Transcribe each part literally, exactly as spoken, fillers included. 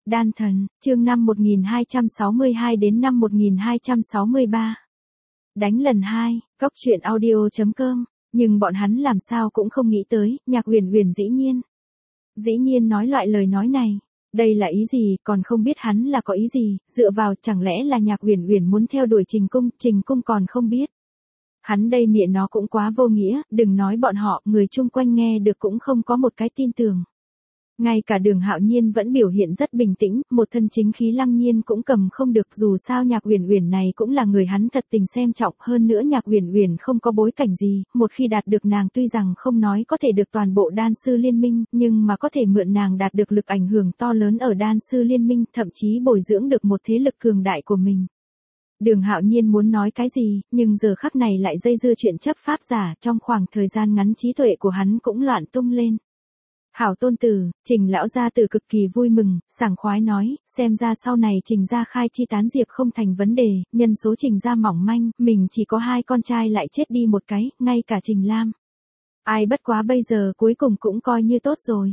Đan thần, chương năm một nghìn hai trăm sáu mươi hai đến năm một nghìn hai trăm sáu mươi ba. Đánh lần hai, cốc truyện audio chấm com, nhưng bọn hắn làm sao cũng không nghĩ tới, Nhạc Uyển Uyển dĩ nhiên. Dĩ nhiên nói loại lời nói này, đây là ý gì, còn không biết hắn là có ý gì, dựa vào chẳng lẽ là Nhạc Uyển Uyển muốn theo đuổi Trình Cung, Trình Cung còn không biết. Hắn đây miệng nó cũng quá vô nghĩa, đừng nói bọn họ, người chung quanh nghe được cũng không có một cái tin tưởng. Ngay cả Đường Hạo Nhiên vẫn biểu hiện rất bình tĩnh, một thân chính khí Lăng Nhiên cũng cầm không được, dù sao Nhạc Uyển Uyển này cũng là người hắn thật tình xem trọng, hơn nữa Nhạc Uyển Uyển không có bối cảnh gì, một khi đạt được nàng tuy rằng không nói có thể được toàn bộ đan sư liên minh, nhưng mà có thể mượn nàng đạt được lực ảnh hưởng to lớn ở đan sư liên minh, thậm chí bồi dưỡng được một thế lực cường đại của mình. Đường Hạo Nhiên muốn nói cái gì, nhưng giờ khắc này lại dây dưa chuyện chấp pháp giả, trong khoảng thời gian ngắn trí tuệ của hắn cũng loạn tung lên. Hảo tôn tử, Trình lão gia tử cực kỳ vui mừng, sảng khoái nói, xem ra sau này Trình gia khai chi tán diệp không thành vấn đề, nhân số Trình gia mỏng manh, mình chỉ có hai con trai lại chết đi một cái, ngay cả Trình Lam. Ai bất quá bây giờ cuối cùng cũng coi như tốt rồi.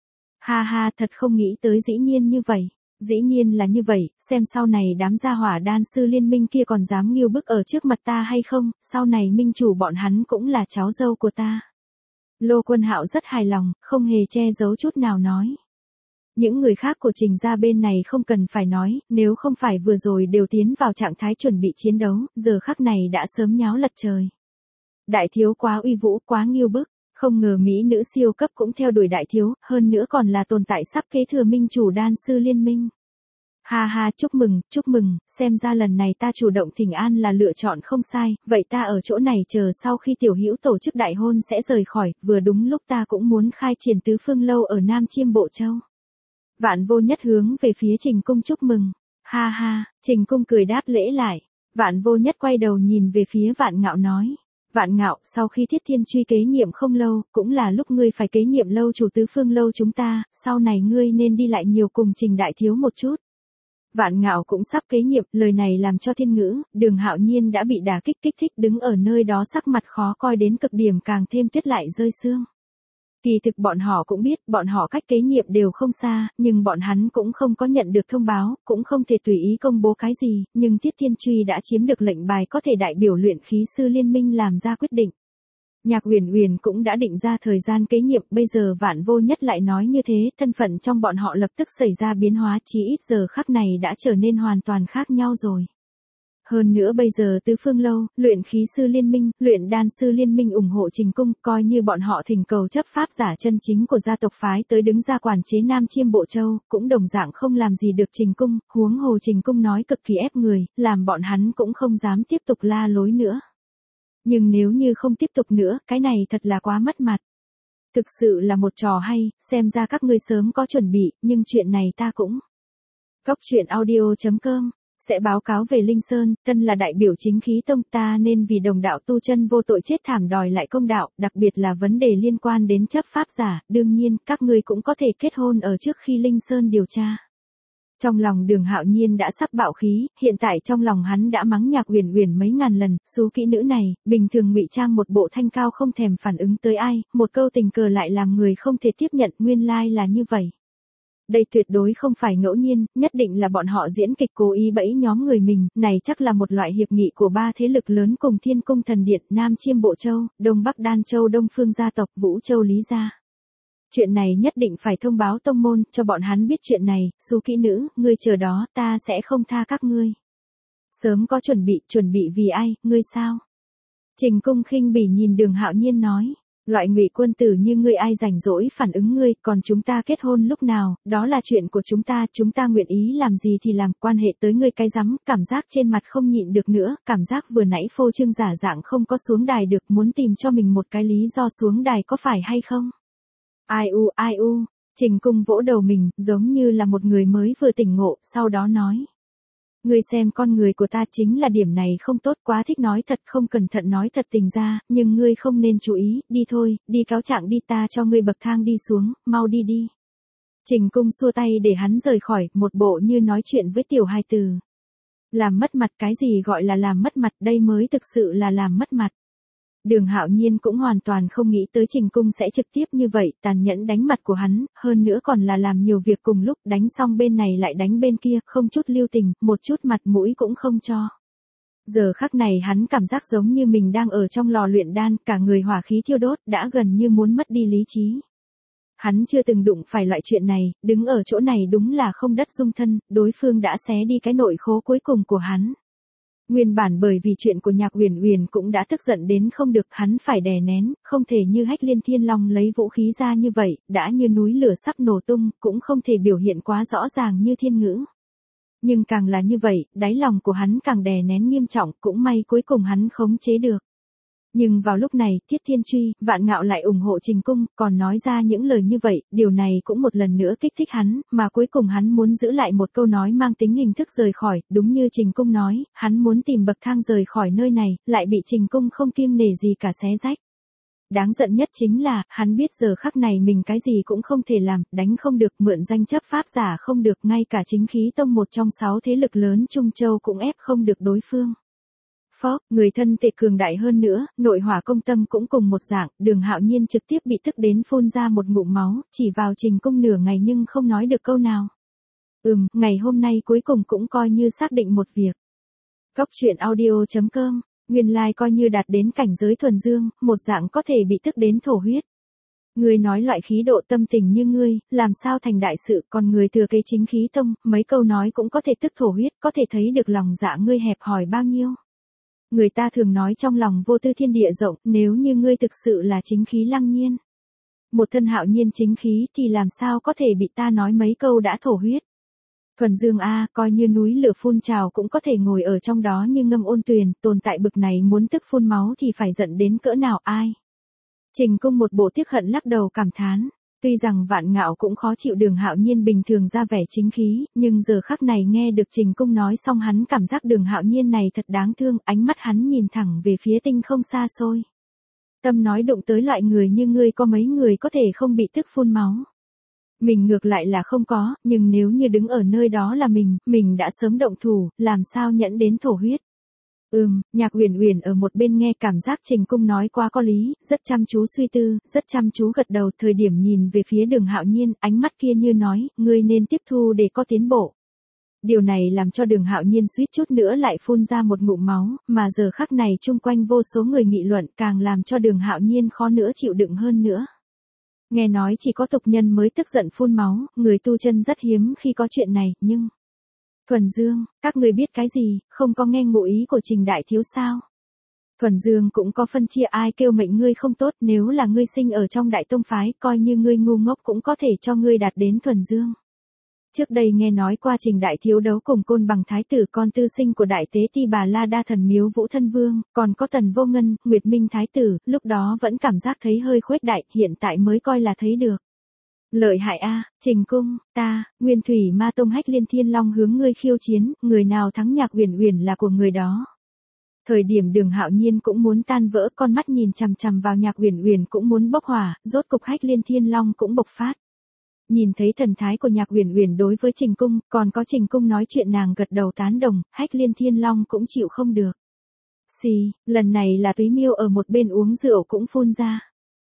Ha ha, thật không nghĩ tới dĩ nhiên như vậy. Dĩ nhiên là như vậy, xem sau này đám gia hỏa đan sư liên minh kia còn dám nghiêu bức ở trước mặt ta hay không, sau này minh chủ bọn hắn cũng là cháu dâu của ta. Lô Quân Hạo rất hài lòng, không hề che giấu chút nào nói. Những người khác của Trình gia bên này không cần phải nói, nếu không phải vừa rồi đều tiến vào trạng thái chuẩn bị chiến đấu, giờ khắc này đã sớm nháo lật trời. Đại thiếu quá uy vũ, quá nghiêu bức, không ngờ mỹ nữ siêu cấp cũng theo đuổi đại thiếu, hơn nữa còn là tồn tại sắp kế thừa minh chủ đan sư liên minh. Ha ha, chúc mừng, chúc mừng, xem ra lần này ta chủ động thỉnh an là lựa chọn không sai, vậy ta ở chỗ này chờ sau khi tiểu hữu tổ chức đại hôn sẽ rời khỏi, vừa đúng lúc ta cũng muốn khai triển tứ phương lâu ở Nam Chiêm Bộ Châu. Vạn Vô Nhất hướng về phía Trình Cung chúc mừng. Ha ha, Trình Cung cười đáp lễ lại. Vạn Vô Nhất quay đầu nhìn về phía Vạn Ngạo nói. Vạn Ngạo, sau khi Thiết Thiên Truy kế nhiệm không lâu, cũng là lúc ngươi phải kế nhiệm lâu chủ tứ phương lâu chúng ta, sau này ngươi nên đi lại nhiều cùng Trình đại thiếu một chút. Vạn Ngạo cũng sắp kế nhiệm, lời này làm cho Thiên Ngữ, Đường Hạo Nhiên đã bị đả kích kích thích đứng ở nơi đó sắc mặt khó coi đến cực điểm, càng thêm tuyết lại rơi sương. Kỳ thực bọn họ cũng biết, bọn họ cách kế nhiệm đều không xa, nhưng bọn hắn cũng không có nhận được thông báo, cũng không thể tùy ý công bố cái gì, nhưng Tiết Thiên Truy đã chiếm được lệnh bài có thể đại biểu luyện khí sư liên minh làm ra quyết định. Nhạc Uyển Uyển cũng đã định ra thời gian kế nhiệm, bây giờ Vạn Vô Nhất lại nói như thế, thân phận trong bọn họ lập tức xảy ra biến hóa, chí ít giờ khắc này đã trở nên hoàn toàn khác nhau rồi. Hơn nữa bây giờ tứ phương lâu, luyện khí sư liên minh, luyện đan sư liên minh ủng hộ Trình Cung, coi như bọn họ thỉnh cầu chấp pháp giả chân chính của gia tộc phái tới đứng ra quản chế Nam Chiêm Bộ Châu, cũng đồng dạng không làm gì được Trình Cung, huống hồ Trình Cung nói cực kỳ ép người, làm bọn hắn cũng không dám tiếp tục la lối nữa. Nhưng nếu như không tiếp tục nữa, cái này thật là quá mất mặt. Thực sự là một trò hay, xem ra các ngươi sớm có chuẩn bị, nhưng chuyện này ta cũng. Cốc truyện audio chấm com sẽ báo cáo về Linh Sơn, thân là đại biểu chính khí tông ta nên vì đồng đạo tu chân vô tội chết thảm đòi lại công đạo, đặc biệt là vấn đề liên quan đến chấp pháp giả, đương nhiên, các ngươi cũng có thể kết hôn ở trước khi Linh Sơn điều tra. Trong lòng Đường Hạo Nhiên đã sắp bạo khí, hiện tại trong lòng hắn đã mắng Nhạc Uyển Uyển mấy ngàn lần, xú kỹ nữ này, bình thường ngụy trang một bộ thanh cao không thèm phản ứng tới ai, một câu tình cờ lại làm người không thể tiếp nhận, nguyên lai là như vậy. Đây tuyệt đối không phải ngẫu nhiên, nhất định là bọn họ diễn kịch cố ý bẫy nhóm người mình, này chắc là một loại hiệp nghị của ba thế lực lớn cùng Thiên Cung Thần Điện, Nam Chiêm Bộ Châu, Đông Bắc Đan Châu, Đông Phương gia tộc, Vũ Châu Lý gia. Chuyện này nhất định phải thông báo tông môn, cho bọn hắn biết chuyện này, xú kỹ nữ, ngươi chờ đó, ta sẽ không tha các ngươi. Sớm có chuẩn bị, chuẩn bị vì ai, ngươi sao? Trình Cung khinh bỉ nhìn Đường Hạo Nhiên nói, loại ngụy quân tử như ngươi ai rảnh rỗi phản ứng ngươi, còn chúng ta kết hôn lúc nào, đó là chuyện của chúng ta, chúng ta nguyện ý làm gì thì làm, quan hệ tới ngươi cái rắm, cảm giác trên mặt không nhịn được nữa, cảm giác vừa nãy phô trương giả dạng không có xuống đài được, muốn tìm cho mình một cái lý do xuống đài có phải hay không? Ai u ai u, Trình Cung vỗ đầu mình, giống như là một người mới vừa tỉnh ngộ, sau đó nói. Ngươi xem con người của ta chính là điểm này không tốt, quá thích nói thật, không cẩn thận nói thật tình ra, nhưng ngươi không nên chú ý, đi thôi, đi cáo trạng đi, ta cho ngươi bậc thang đi xuống, mau đi đi. Trình Cung xua tay để hắn rời khỏi, một bộ như nói chuyện với tiểu hài tử. Làm mất mặt, cái gì gọi là làm mất mặt, đây mới thực sự là làm mất mặt. Đường Hạo Nhiên cũng hoàn toàn không nghĩ tới Trình Cung sẽ trực tiếp như vậy, tàn nhẫn đánh mặt của hắn, hơn nữa còn là làm nhiều việc cùng lúc, đánh xong bên này lại đánh bên kia, không chút lưu tình, một chút mặt mũi cũng không cho. Giờ khắc này hắn cảm giác giống như mình đang ở trong lò luyện đan, cả người hỏa khí thiêu đốt, đã gần như muốn mất đi lý trí. Hắn chưa từng đụng phải loại chuyện này, đứng ở chỗ này đúng là không đất dung thân, đối phương đã xé đi cái nội khố cuối cùng của hắn. Nguyên bản bởi vì chuyện của Nhạc Uyển Uyển cũng đã tức giận đến không được, hắn phải đè nén, không thể như Hách Liên Thiên Long lấy vũ khí ra như vậy, đã như núi lửa sắp nổ tung, cũng không thể biểu hiện quá rõ ràng như thiên ngữ. Nhưng càng là như vậy, đáy lòng của hắn càng đè nén nghiêm trọng, cũng may cuối cùng hắn khống chế được. Nhưng vào lúc này, Tiết Thiên Truy, Vạn Ngạo lại ủng hộ Trình Cung, còn nói ra những lời như vậy, điều này cũng một lần nữa kích thích hắn, mà cuối cùng hắn muốn giữ lại một câu nói mang tính hình thức rời khỏi, đúng như Trình Cung nói, hắn muốn tìm bậc thang rời khỏi nơi này, lại bị Trình Cung không kiêng nể gì cả xé rách. Đáng giận nhất chính là, hắn biết giờ khắc này mình cái gì cũng không thể làm, đánh không được, mượn danh chấp pháp giả không được, ngay cả chính khí tông một trong sáu thế lực lớn Trung Châu cũng ép không được đối phương. Phó, người thân tệ cường đại hơn nữa, nội hỏa công tâm cũng cùng một dạng, Đường Hạo Nhiên trực tiếp bị tức đến phun ra một ngụm máu, chỉ vào Trình Cung nửa ngày nhưng không nói được câu nào. Ừm, ngày hôm nay cuối cùng cũng coi như xác định một việc. Cốc truyện audio chấm com, nguyên lai coi như đạt đến cảnh giới thuần dương, một dạng có thể bị tức đến thổ huyết. Ngươi nói loại khí độ tâm tình như ngươi, làm sao thành đại sự, còn người thừa kế chính khí tông, mấy câu nói cũng có thể tức thổ huyết, có thể thấy được lòng dạ ngươi hẹp hòi bao nhiêu. Người ta thường nói trong lòng vô tư thiên địa rộng, nếu như ngươi thực sự là chính khí lăng nhiên. Một thân hạo nhiên chính khí thì làm sao có thể bị ta nói mấy câu đã thổ huyết. Thuần dương a, coi như núi lửa phun trào cũng có thể ngồi ở trong đó như ngâm ôn tuyền, tồn tại bực này muốn tức phun máu thì phải giận đến cỡ nào ai. Trình Cung một bộ tiếc hận lắc đầu cảm thán. Tuy rằng Vạn Ngạo cũng khó chịu Đường Hạo Nhiên bình thường ra vẻ chính khí, nhưng giờ khắc này nghe được Trình Cung nói xong hắn cảm giác Đường Hạo Nhiên này thật đáng thương, ánh mắt hắn nhìn thẳng về phía tinh không xa xôi. Tâm nói đụng tới loại người như ngươi có mấy người có thể không bị tức phun máu. Mình ngược lại là không có, nhưng nếu như đứng ở nơi đó là mình, mình đã sớm động thủ, làm sao nhẫn đến thổ huyết. Ừm, Nhạc Uyển Uyển ở một bên nghe cảm giác Trình Cung nói quá có lý, rất chăm chú suy tư, rất chăm chú gật đầu, thời điểm nhìn về phía Đường Hạo Nhiên, ánh mắt kia như nói, ngươi nên tiếp thu để có tiến bộ. Điều này làm cho Đường Hạo Nhiên suýt chút nữa lại phun ra một ngụm máu, mà giờ khắc này chung quanh vô số người nghị luận càng làm cho Đường Hạo Nhiên khó nữa chịu đựng hơn nữa. Nghe nói chỉ có tục nhân mới tức giận phun máu, người tu chân rất hiếm khi có chuyện này, nhưng... Thuần Dương, các người biết cái gì, không có nghe ngụ ý của Trình đại thiếu sao? Thuần Dương cũng có phân chia, ai kêu mệnh ngươi không tốt, nếu là ngươi sinh ở trong đại tông phái, coi như ngươi ngu ngốc cũng có thể cho ngươi đạt đến Thuần Dương. Trước đây nghe nói qua Trình đại thiếu đấu cùng Côn Bằng thái tử con tư sinh của đại tế Ti Bà La Đa Thần Miếu Vũ Thân Vương, còn có Tần Vô Ngân, Nguyệt Minh thái tử, lúc đó vẫn cảm giác thấy hơi khuếch đại, hiện tại mới coi là thấy được. Lợi hại a, Trình Cung, ta, Nguyên Thủy Ma Tông Hách Liên Thiên Long hướng ngươi khiêu chiến, người nào thắng Nhạc Uyển Uyển là của người đó. Thời điểm Đường Hạo Nhiên cũng muốn tan vỡ, con mắt nhìn chằm chằm vào Nhạc Uyển Uyển cũng muốn bốc hỏa, rốt cục Hách Liên Thiên Long cũng bộc phát. Nhìn thấy thần thái của Nhạc Uyển Uyển đối với Trình Cung, còn có Trình Cung nói chuyện nàng gật đầu tán đồng, Hách Liên Thiên Long cũng chịu không được. Xì, lần này là Túy Miêu ở một bên uống rượu cũng phun ra.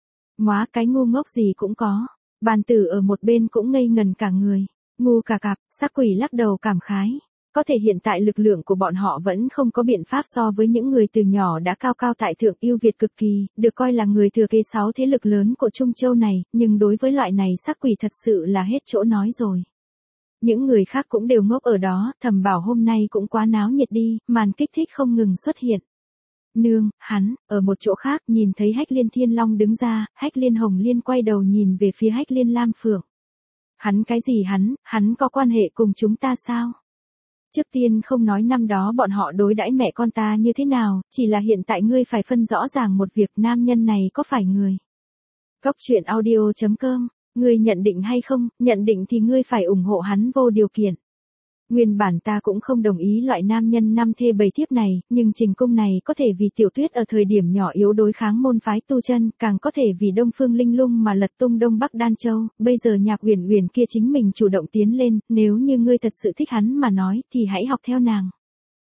Móa cái ngu ngốc gì cũng có. Bàn Tử ở một bên cũng ngây ngần cả người, ngu cả cặp, Sắc Quỷ lắc đầu cảm khái. Có thể hiện tại lực lượng của bọn họ vẫn không có biện pháp so với những người từ nhỏ đã cao cao tại thượng ưu việt cực kỳ, được coi là người thừa kế sáu thế lực lớn của Trung Châu này, nhưng đối với loại này Sắc Quỷ thật sự là hết chỗ nói rồi. Những người khác cũng đều ngốc ở đó, thầm bảo hôm nay cũng quá náo nhiệt đi, màn kích thích không ngừng xuất hiện. Nương, hắn, ở một chỗ khác nhìn thấy Hách Liên Thiên Long đứng ra, Hách Liên Hồng Liên quay đầu nhìn về phía Hách Liên Lam Phượng. Hắn cái gì hắn, hắn có quan hệ cùng chúng ta sao? Trước tiên không nói năm đó bọn họ đối đãi mẹ con ta như thế nào, chỉ là hiện tại ngươi phải phân rõ ràng một việc, nam nhân này có phải người. Cốc truyện audio chấm com, ngươi nhận định hay không, nhận định thì ngươi phải ủng hộ hắn vô điều kiện. Nguyên bản ta cũng không đồng ý loại nam nhân năm thê bảy thiếp này, nhưng Trình Cung này có thể vì Tiểu Tuyết ở thời điểm nhỏ yếu đối kháng môn phái tu chân, càng có thể vì Đông Phương Linh Lung mà lật tung Đông Bắc Đan Châu, bây giờ Nhạc Uyển Uyển kia chính mình chủ động tiến lên, nếu như ngươi thật sự thích hắn mà nói, thì hãy học theo nàng.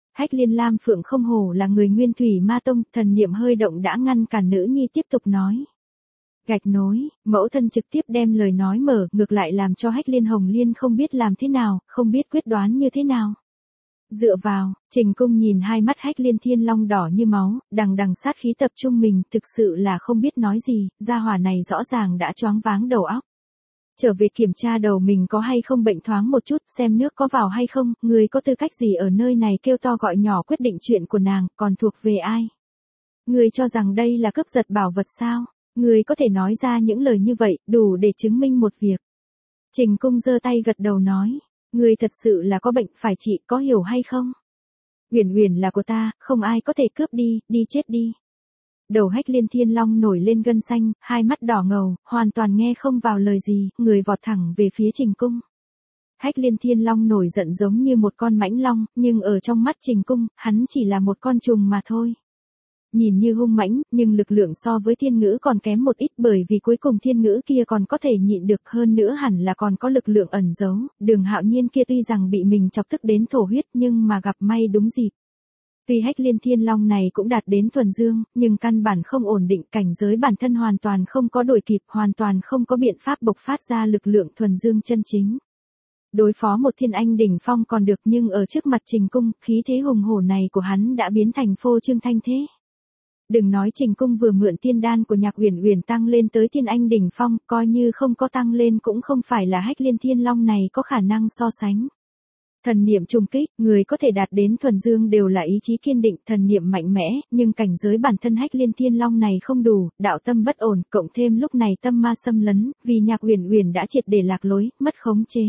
Hách Liên Lam Phượng không hổ là người Nguyên Thủy Ma Tông, thần niệm hơi động đã ngăn cản nữ nhi tiếp tục nói. Gạch nối, mẫu thân trực tiếp đem lời nói mở, ngược lại làm cho Hách Liên Hồng Liên không biết làm thế nào, không biết quyết đoán như thế nào. Dựa vào, Trình Cung nhìn hai mắt Hách Liên Thiên Long đỏ như máu, đằng đằng sát khí tập trung mình, thực sự là không biết nói gì, gia hỏa này rõ ràng đã choáng váng đầu óc. Trở về kiểm tra đầu mình có hay không bệnh thoáng một chút, xem nước có vào hay không, người có tư cách gì ở nơi này kêu to gọi nhỏ quyết định chuyện của nàng, còn thuộc về ai? Người cho rằng đây là cướp giật bảo vật sao? Người có thể nói ra những lời như vậy, đủ để chứng minh một việc. Trình Cung giơ tay gật đầu nói, người thật sự là có bệnh, phải trị, có hiểu hay không? Uyển Uyển là của ta, không ai có thể cướp đi, đi chết đi. Đầu Hách Liên Thiên Long nổi lên gân xanh, hai mắt đỏ ngầu, hoàn toàn nghe không vào lời gì, người vọt thẳng về phía Trình Cung. Hách Liên Thiên Long nổi giận giống như một con mãnh long, nhưng ở trong mắt Trình Cung, hắn chỉ là một con trùng mà thôi. Nhìn như hung mãnh, nhưng lực lượng so với thiên ngữ còn kém một ít, bởi vì cuối cùng thiên ngữ kia còn có thể nhịn được, hơn nữa hẳn là còn có lực lượng ẩn giấu. Đường Hạo Nhiên kia tuy rằng bị mình chọc tức đến thổ huyết nhưng mà gặp may đúng dịp. Tuy Hách Liên Thiên Long này cũng đạt đến thuần dương, nhưng căn bản không ổn định, cảnh giới bản thân hoàn toàn không có đuổi kịp, hoàn toàn không có biện pháp bộc phát ra lực lượng thuần dương chân chính. Đối phó một thiên anh đỉnh phong còn được, nhưng ở trước mặt Trình Cung, khí thế hùng hổ này của hắn đã biến thành phô trương thanh thế. Đừng nói Trình Cung vừa mượn tiên đan của Nhạc Uyển Uyển tăng lên tới thiên anh đỉnh phong, coi như không có tăng lên cũng không phải là Hách Liên Thiên Long này có khả năng so sánh. Thần niệm trùng kích, người có thể đạt đến thuần dương đều là ý chí kiên định, thần niệm mạnh mẽ, nhưng cảnh giới bản thân Hách Liên Thiên Long này không đủ, đạo tâm bất ổn, cộng thêm lúc này tâm ma xâm lấn, vì Nhạc Uyển Uyển đã triệt để lạc lối, mất khống chế.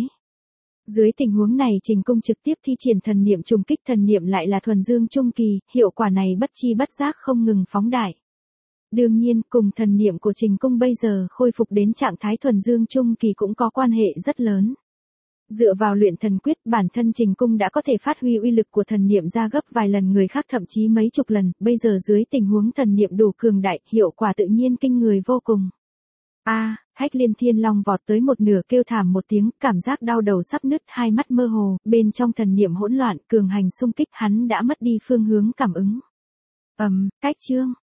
Dưới tình huống này Trình Cung trực tiếp thi triển thần niệm trùng kích, thần niệm lại là thuần dương trung kỳ, hiệu quả này bất chi bất giác không ngừng phóng đại. Đương nhiên, cùng thần niệm của Trình Cung bây giờ khôi phục đến trạng thái thuần dương trung kỳ cũng có quan hệ rất lớn. Dựa vào luyện thần quyết, bản thân Trình Cung đã có thể phát huy uy lực của thần niệm ra gấp vài lần người khác, thậm chí mấy chục lần, bây giờ dưới tình huống thần niệm đủ cường đại, hiệu quả tự nhiên kinh người vô cùng. A, à, Hách Liên Thiên Long vọt tới một nửa kêu thảm một tiếng, cảm giác đau đầu sắp nứt, hai mắt mơ hồ, bên trong thần niệm hỗn loạn, cường hành xung kích, hắn đã mất đi phương hướng cảm ứng. Ầm, um, cách chương